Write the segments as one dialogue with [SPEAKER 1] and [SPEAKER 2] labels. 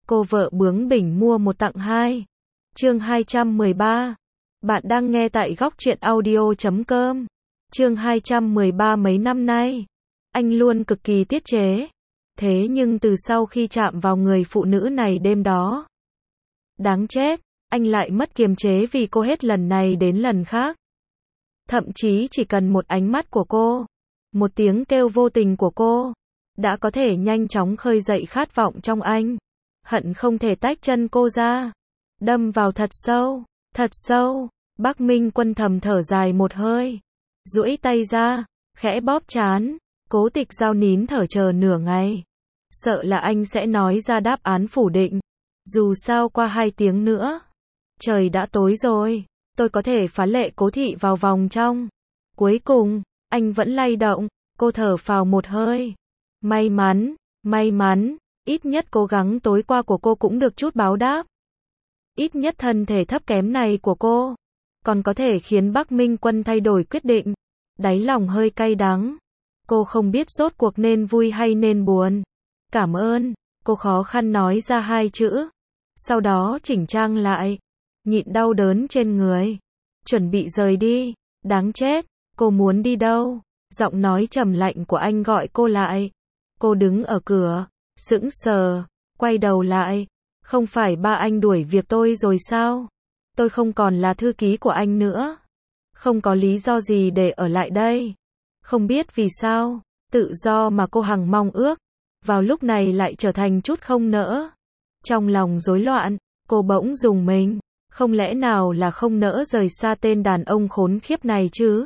[SPEAKER 1] Cô vợ bướng bỉnh mua một tặng hai. Chương 213. Bạn đang nghe tại góc truyện audio.com. Chương 213. Mấy năm nay, anh luôn cực kỳ tiết chế. Thế nhưng từ sau khi chạm vào người phụ nữ này đêm đó, đáng chết, anh lại mất kiềm chế vì cô hết lần này đến lần khác. Thậm chí chỉ cần một ánh mắt của cô, một tiếng kêu vô tình của cô, đã có thể nhanh chóng khơi dậy khát vọng trong anh. Hận không thể tách chân cô ra, đâm vào thật sâu, thật sâu. Bắc Minh Quân thầm thở dài một hơi, duỗi tay ra, khẽ bóp trán. Cố Tịch Giao nín thở chờ nửa ngày, sợ là anh sẽ nói ra đáp án phủ định. Dù sao qua 2 tiếng nữa, trời đã tối rồi, tôi có thể phá lệ Cố thị vào vòng trong. Cuối cùng, anh vẫn lay động. Cô thở phào một hơi. May mắn, ít nhất cố gắng tối qua của cô cũng được chút báo đáp. Ít nhất thân thể thấp kém này của cô còn có thể khiến Bắc Minh Quân thay đổi quyết định. Đáy lòng hơi cay đắng. Cô không biết rốt cuộc nên vui hay nên buồn. Cảm ơn, cô khó khăn nói ra 2 chữ. Sau đó chỉnh trang lại, nhịn đau đớn trên người, chuẩn bị rời đi. Đáng chết, cô muốn đi đâu? Giọng nói trầm lạnh của anh gọi cô lại. Cô đứng ở cửa, sững sờ, quay đầu lại. Không phải ba anh đuổi việc tôi rồi sao? Tôi không còn là thư ký của anh nữa. Không có lý do gì để ở lại đây. Không biết vì sao, tự do mà cô hằng mong ước, vào lúc này lại trở thành chút không nỡ. Trong lòng rối loạn, cô bỗng rùng mình. Không lẽ nào là không nỡ rời xa tên đàn ông khốn khiếp này chứ?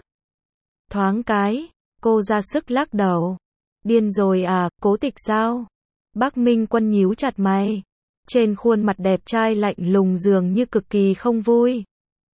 [SPEAKER 1] Thoáng cái, cô ra sức lắc đầu. Điên rồi à, Cố Tịch Giao? Bắc Minh Quân nhíu chặt mày. Trên khuôn mặt đẹp trai lạnh lùng dường như cực kỳ không vui.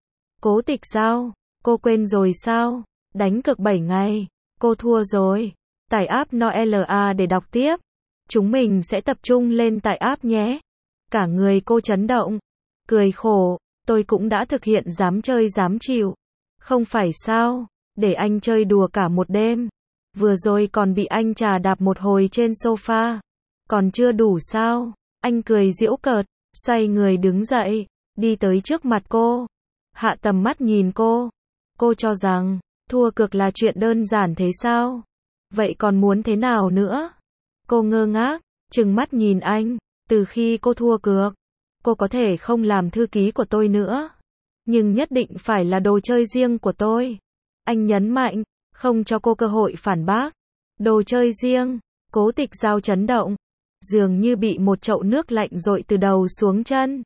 [SPEAKER 1] Cố Tịch Giao, cô quên rồi sao? Đánh cược 7 ngày, cô thua rồi. Tải app Noela để đọc tiếp. Chúng mình sẽ tập trung lên tải app nhé. Cả người cô chấn động, cười khổ. Tôi cũng đã thực hiện dám chơi dám chịu. Không phải sao, để anh chơi đùa cả một đêm. Vừa rồi còn bị anh chà đạp một hồi trên sofa. Còn chưa đủ sao? Anh cười giễu cợt, xoay người đứng dậy, đi tới trước mặt cô. Hạ tầm mắt nhìn cô. Cô cho rằng, thua cược là chuyện đơn giản thế sao? Vậy còn muốn thế nào nữa? Cô ngơ ngác, trừng mắt nhìn anh. Từ khi cô thua cược, cô có thể không làm thư ký của tôi nữa, nhưng nhất định phải là đồ chơi riêng của tôi. Anh nhấn mạnh, không cho cô cơ hội phản bác. Đồ chơi riêng? Cố Tịch Giao chấn động, dường như bị một chậu nước lạnh dội từ đầu xuống chân.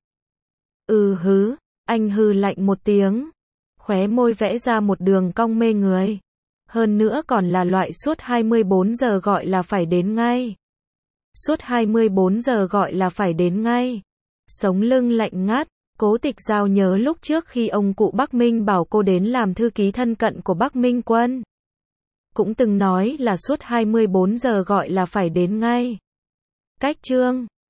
[SPEAKER 1] Hứ, anh hừ lạnh một tiếng, khóe môi vẽ ra một đường cong mê người. Hơn nữa còn là loại suốt 24 giờ gọi là phải đến ngay. Suốt 24 giờ gọi là phải đến ngay. Sống lưng lạnh ngắt. Cố Tịch Giao nhớ lúc trước khi ông cụ Bắc Minh bảo cô đến làm thư ký thân cận của Bắc Minh Quân, cũng từng nói là suốt 24 giờ gọi là phải đến ngay. Cách chương